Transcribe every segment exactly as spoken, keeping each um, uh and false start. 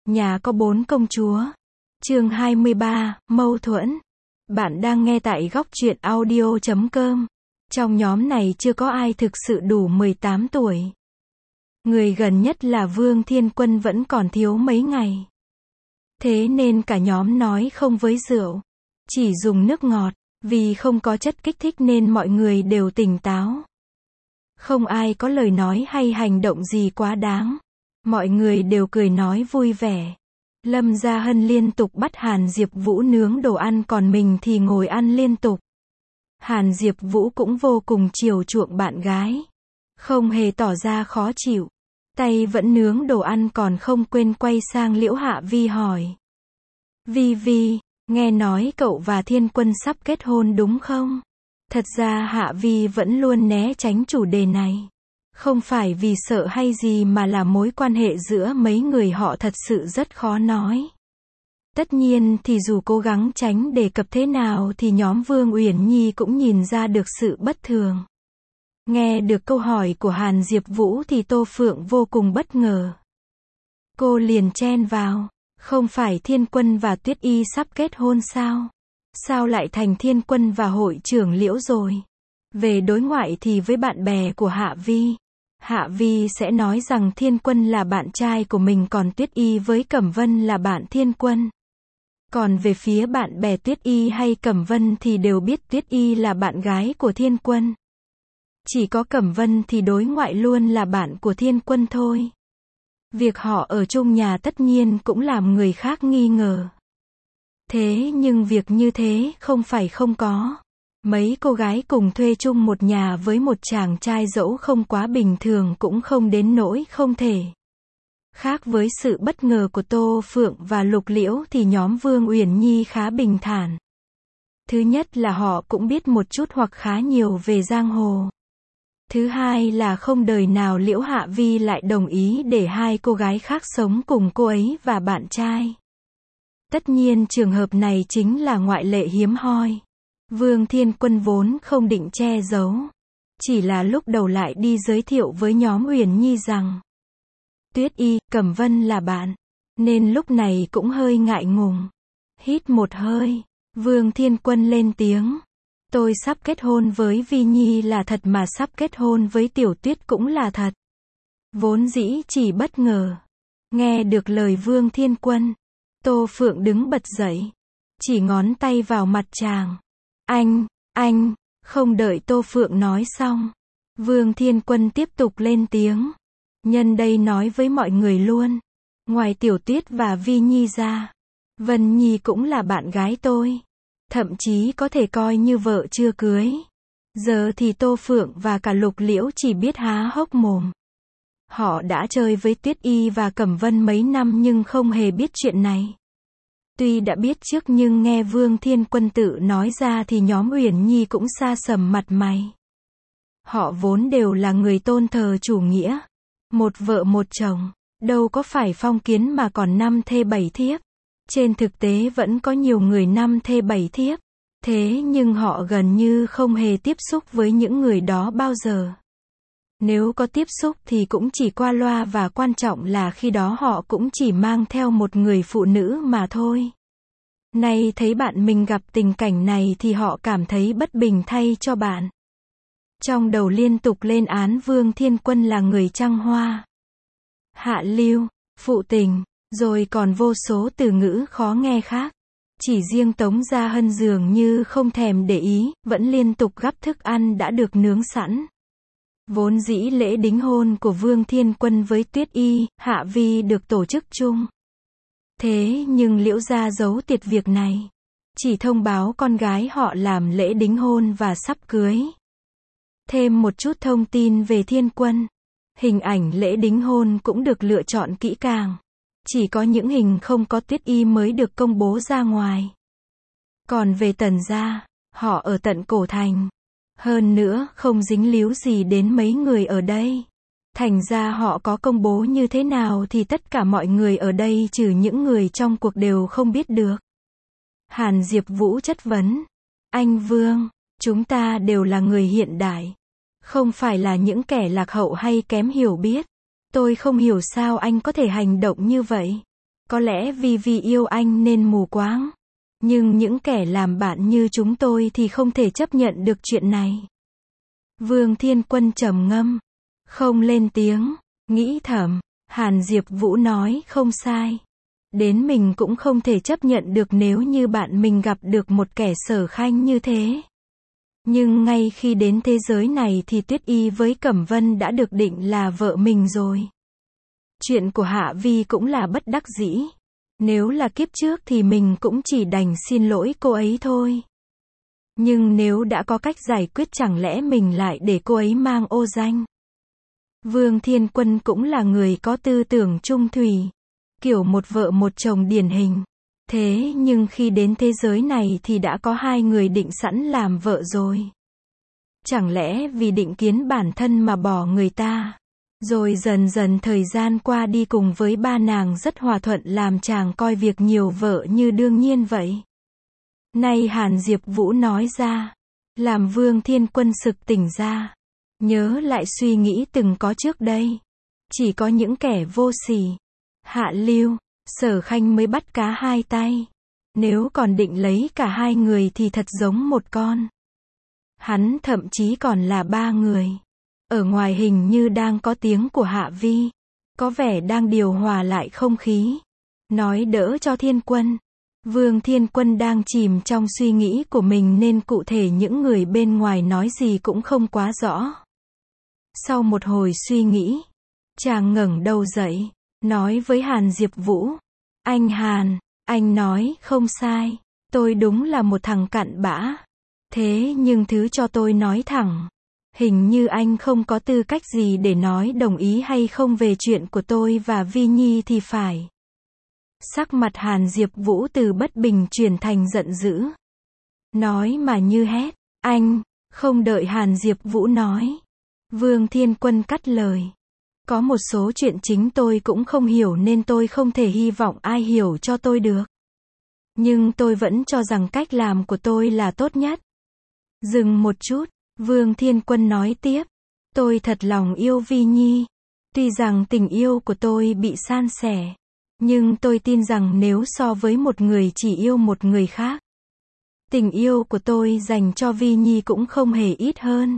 Nhà có bốn công chúa. Chương hai mươi ba, mâu thuẫn. Bạn đang nghe tại góc truyện audio chấm com. Trong nhóm này chưa có ai thực sự đủ mười tám tuổi. Người gần nhất là Vương Thiên Quân vẫn còn thiếu mấy ngày. Thế nên cả nhóm nói không với rượu. Chỉ dùng nước ngọt. Vì không có chất kích thích nên mọi người đều tỉnh táo. Không ai có lời nói hay hành động gì quá đáng. Mọi người đều cười nói vui vẻ. Lâm Gia Hân liên tục bắt Hàn Diệp Vũ nướng đồ ăn còn mình thì ngồi ăn liên tục. Hàn Diệp Vũ cũng vô cùng chiều chuộng bạn gái. Không hề tỏ ra khó chịu. Tay vẫn nướng đồ ăn còn không quên quay sang Liễu Hạ Vi hỏi. Vi Vi, nghe nói cậu và Thiên Quân sắp kết hôn đúng không? Thật ra Hạ Vi vẫn luôn né tránh chủ đề này. Không phải vì sợ hay gì mà là mối quan hệ giữa mấy người họ thật sự rất khó nói. Tất nhiên thì dù cố gắng tránh đề cập thế nào thì nhóm Vương Uyển Nhi cũng nhìn ra được sự bất thường. Nghe được câu hỏi của Hàn Diệp Vũ thì Tô Phượng vô cùng bất ngờ. Cô liền chen vào, không phải Thiên Quân và Tuyết Y sắp kết hôn sao? Sao lại thành Thiên Quân và hội trưởng Liễu rồi? Về đối ngoại thì với bạn bè của Hạ Vi, Hạ Vi sẽ nói rằng Thiên Quân là bạn trai của mình còn Tuyết Y với Cẩm Vân là bạn Thiên Quân. Còn về phía bạn bè Tuyết Y hay Cẩm Vân thì đều biết Tuyết Y là bạn gái của Thiên Quân. Chỉ có Cẩm Vân thì đối ngoại luôn là bạn của Thiên Quân thôi. Việc họ ở chung nhà tất nhiên cũng làm người khác nghi ngờ. Thế nhưng việc như thế không phải không có. Mấy cô gái cùng thuê chung một nhà với một chàng trai dẫu không quá bình thường cũng không đến nỗi không thể. Khác với sự bất ngờ của Tô Phượng và Lục Liễu thì nhóm Vương Uyển Nhi khá bình thản. Thứ nhất là họ cũng biết một chút hoặc khá nhiều về giang hồ. Thứ hai là không đời nào Liễu Hạ Vi lại đồng ý để hai cô gái khác sống cùng cô ấy và bạn trai. Tất nhiên trường hợp này chính là ngoại lệ hiếm hoi. Vương Thiên Quân vốn không định che giấu. Chỉ là lúc đầu lại đi giới thiệu với nhóm Uyển Nhi rằng Tuyết Y, Cẩm Vân là bạn. Nên lúc này cũng hơi ngại ngùng. Hít một hơi. Vương Thiên Quân lên tiếng. Tôi sắp kết hôn với Vi Nhi là thật mà sắp kết hôn với Tiểu Tuyết cũng là thật. Vốn dĩ chỉ bất ngờ. Nghe được lời Vương Thiên Quân. Tô Phượng đứng bật dậy. Chỉ ngón tay vào mặt chàng. Anh, anh, không đợi Tô Phượng nói xong. Vương Thiên Quân tiếp tục lên tiếng. Nhân đây nói với mọi người luôn. Ngoài Tiểu Tuyết và Vi Nhi ra, Vân Nhi cũng là bạn gái tôi. Thậm chí có thể coi như vợ chưa cưới. Giờ thì Tô Phượng và cả Lục Liễu chỉ biết há hốc mồm. Họ đã chơi với Tuyết Y và Cẩm Vân mấy năm nhưng không hề biết chuyện này. Tuy đã biết trước nhưng nghe Vương Thiên Quân tự nói ra thì nhóm Uyển Nhi cũng sa sầm mặt mày. Họ vốn đều là người tôn thờ chủ nghĩa. Một vợ một chồng, đâu có phải phong kiến mà còn năm thê bảy thiếp. Trên thực tế vẫn có nhiều người năm thê bảy thiếp. Thế nhưng họ gần như không hề tiếp xúc với những người đó bao giờ. Nếu có tiếp xúc thì cũng chỉ qua loa và quan trọng là khi đó họ cũng chỉ mang theo một người phụ nữ mà thôi. Nay thấy bạn mình gặp tình cảnh này thì họ cảm thấy bất bình thay cho bạn. Trong đầu liên tục lên án Vương Thiên Quân là người trăng hoa, hạ lưu, phụ tình, rồi còn vô số từ ngữ khó nghe khác. Chỉ riêng Tống Gia Hân dường như không thèm để ý, vẫn liên tục gắp thức ăn đã được nướng sẵn. Vốn dĩ lễ đính hôn của Vương Thiên Quân với Tuyết Y, Hạ Vi được tổ chức chung. Thế nhưng Liễu gia giấu tiệt việc này. Chỉ thông báo con gái họ làm lễ đính hôn và sắp cưới. Thêm một chút thông tin về Thiên Quân. Hình ảnh lễ đính hôn cũng được lựa chọn kỹ càng. Chỉ có những hình không có Tuyết Y mới được công bố ra ngoài. Còn về Tần gia, họ ở tận cổ thành. Hơn nữa, không dính líu gì đến mấy người ở đây. Thành ra họ có công bố như thế nào thì tất cả mọi người ở đây trừ những người trong cuộc đều không biết được. Hàn Diệp Vũ chất vấn. Anh Vương, chúng ta đều là người hiện đại. Không phải là những kẻ lạc hậu hay kém hiểu biết. Tôi không hiểu sao anh có thể hành động như vậy. Có lẽ vì vì yêu anh nên mù quáng. Nhưng những kẻ làm bạn như chúng tôi thì không thể chấp nhận được chuyện này. Vương Thiên Quân trầm ngâm, không lên tiếng, nghĩ thầm, Hàn Diệp Vũ nói không sai. Đến mình cũng không thể chấp nhận được nếu như bạn mình gặp được một kẻ sở khanh như thế. Nhưng ngay khi đến thế giới này thì Tuyết Y với Cẩm Vân đã được định là vợ mình rồi. Chuyện của Hạ Vi cũng là bất đắc dĩ. Nếu là kiếp trước thì mình cũng chỉ đành xin lỗi cô ấy thôi. Nhưng nếu đã có cách giải quyết chẳng lẽ mình lại để cô ấy mang ô danh. Vương Thiên Quân cũng là người có tư tưởng trung thủy. Kiểu một vợ một chồng điển hình. Thế nhưng khi đến thế giới này thì đã có hai người định sẵn làm vợ rồi. Chẳng lẽ vì định kiến bản thân mà bỏ người ta. Rồi dần dần thời gian qua đi cùng với ba nàng rất hòa thuận làm chàng coi việc nhiều vợ như đương nhiên vậy. Nay Hàn Diệp Vũ nói ra. Làm Vương Thiên Quân sực tỉnh ra. Nhớ lại suy nghĩ từng có trước đây. Chỉ có những kẻ vô sỉ. Hạ lưu, Sở Khanh mới bắt cá hai tay. Nếu còn định lấy cả hai người thì thật giống một con. Hắn thậm chí còn là ba người. Ở ngoài hình như đang có tiếng của Hạ Vi. Có vẻ đang điều hòa lại không khí. Nói đỡ cho Thiên Quân. Vương Thiên Quân đang chìm trong suy nghĩ của mình nên cụ thể những người bên ngoài nói gì cũng không quá rõ. Sau một hồi suy nghĩ, chàng ngẩng đầu dậy, nói với Hàn Diệp Vũ. Anh Hàn, anh nói không sai. Tôi đúng là một thằng cặn bã. Thế nhưng thứ cho tôi nói thẳng. Hình như anh không có tư cách gì để nói đồng ý hay không về chuyện của tôi và Vi Nhi thì phải. Sắc mặt Hàn Diệp Vũ từ bất bình chuyển thành giận dữ. Nói mà như hét. Anh, không đợi Hàn Diệp Vũ nói. Vương Thiên Quân cắt lời. Có một số chuyện chính tôi cũng không hiểu nên tôi không thể hy vọng ai hiểu cho tôi được. Nhưng tôi vẫn cho rằng cách làm của tôi là tốt nhất. Dừng một chút, Vương Thiên Quân nói tiếp. Tôi thật lòng yêu Vi Nhi. Tuy rằng tình yêu của tôi bị san sẻ. Nhưng tôi tin rằng nếu so với một người chỉ yêu một người khác. Tình yêu của tôi dành cho Vi Nhi cũng không hề ít hơn.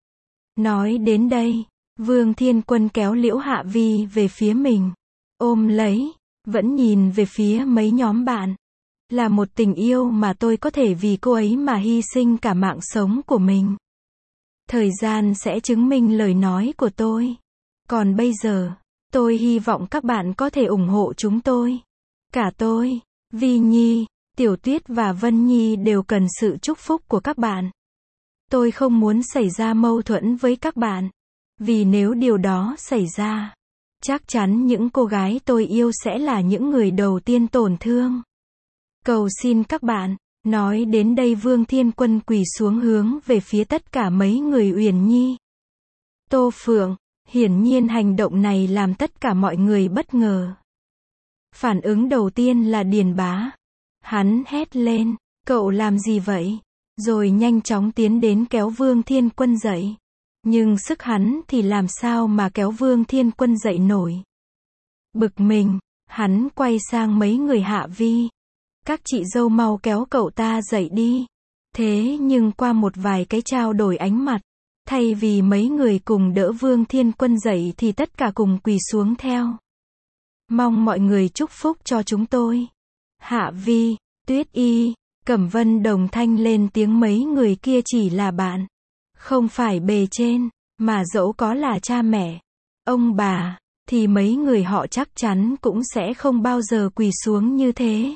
Nói đến đây, Vương Thiên Quân kéo Liễu Hạ Vi về phía mình. Ôm lấy, vẫn nhìn về phía mấy nhóm bạn. Là một tình yêu mà tôi có thể vì cô ấy mà hy sinh cả mạng sống của mình. Thời gian sẽ chứng minh lời nói của tôi. Còn bây giờ, tôi hy vọng các bạn có thể ủng hộ chúng tôi. Cả tôi, Vi Nhi, Tiểu Tuyết và Vân Nhi đều cần sự chúc phúc của các bạn. Tôi không muốn xảy ra mâu thuẫn với các bạn. Vì nếu điều đó xảy ra, chắc chắn những cô gái tôi yêu sẽ là những người đầu tiên tổn thương. Cầu xin các bạn. Nói đến đây Vương Thiên Quân quỳ xuống hướng về phía tất cả mấy người Uyển Nhi. Tô Phượng, hiển nhiên hành động này làm tất cả mọi người bất ngờ. Phản ứng đầu tiên là Điền Bá. Hắn hét lên, cậu làm gì vậy? Rồi nhanh chóng tiến đến kéo Vương Thiên Quân dậy. Nhưng sức hắn thì làm sao mà kéo Vương Thiên Quân dậy nổi. Bực mình, hắn quay sang mấy người Hạ Vi. Các chị dâu mau kéo cậu ta dậy đi. Thế nhưng qua một vài cái trao đổi ánh mặt, thay vì mấy người cùng đỡ Vương Thiên Quân dậy thì tất cả cùng quỳ xuống theo. Mong mọi người chúc phúc cho chúng tôi. Hạ Vi, Tuyết Y, Cẩm Vân đồng thanh lên tiếng mấy người kia chỉ là bạn. Không phải bề trên, mà dẫu có là cha mẹ, ông bà, thì mấy người họ chắc chắn cũng sẽ không bao giờ quỳ xuống như thế.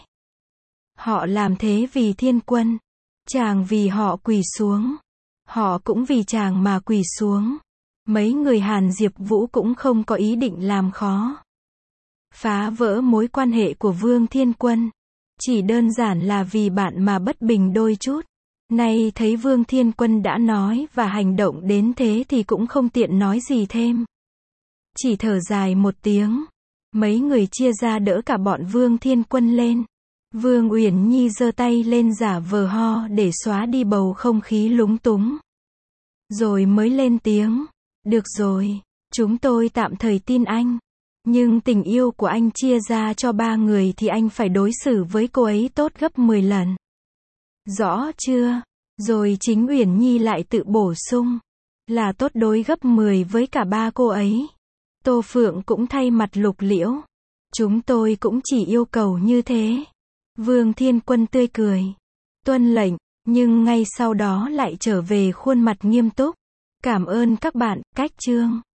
Họ làm thế vì Thiên Quân. Chàng vì họ quỳ xuống. Họ cũng vì chàng mà quỳ xuống. Mấy người Hàn Diệp Vũ cũng không có ý định làm khó. Phá vỡ mối quan hệ của Vương Thiên Quân. Chỉ đơn giản là vì bạn mà bất bình đôi chút. Nay thấy Vương Thiên Quân đã nói và hành động đến thế thì cũng không tiện nói gì thêm. Chỉ thở dài một tiếng. Mấy người chia ra đỡ cả bọn Vương Thiên Quân lên. Vương Uyển Nhi giơ tay lên giả vờ ho để xóa đi bầu không khí lúng túng. Rồi mới lên tiếng. Được rồi, chúng tôi tạm thời tin anh. Nhưng tình yêu của anh chia ra cho ba người thì anh phải đối xử với cô ấy tốt gấp mười lần. Rõ chưa? Rồi chính Uyển Nhi lại tự bổ sung. Là tốt đối gấp mười với cả ba cô ấy. Tô Phượng cũng thay mặt Lục Liễu. Chúng tôi cũng chỉ yêu cầu như thế. Vương Thiên Quân tươi cười. Tuân lệnh, nhưng ngay sau đó lại trở về khuôn mặt nghiêm túc. Cảm ơn các bạn, cách chương.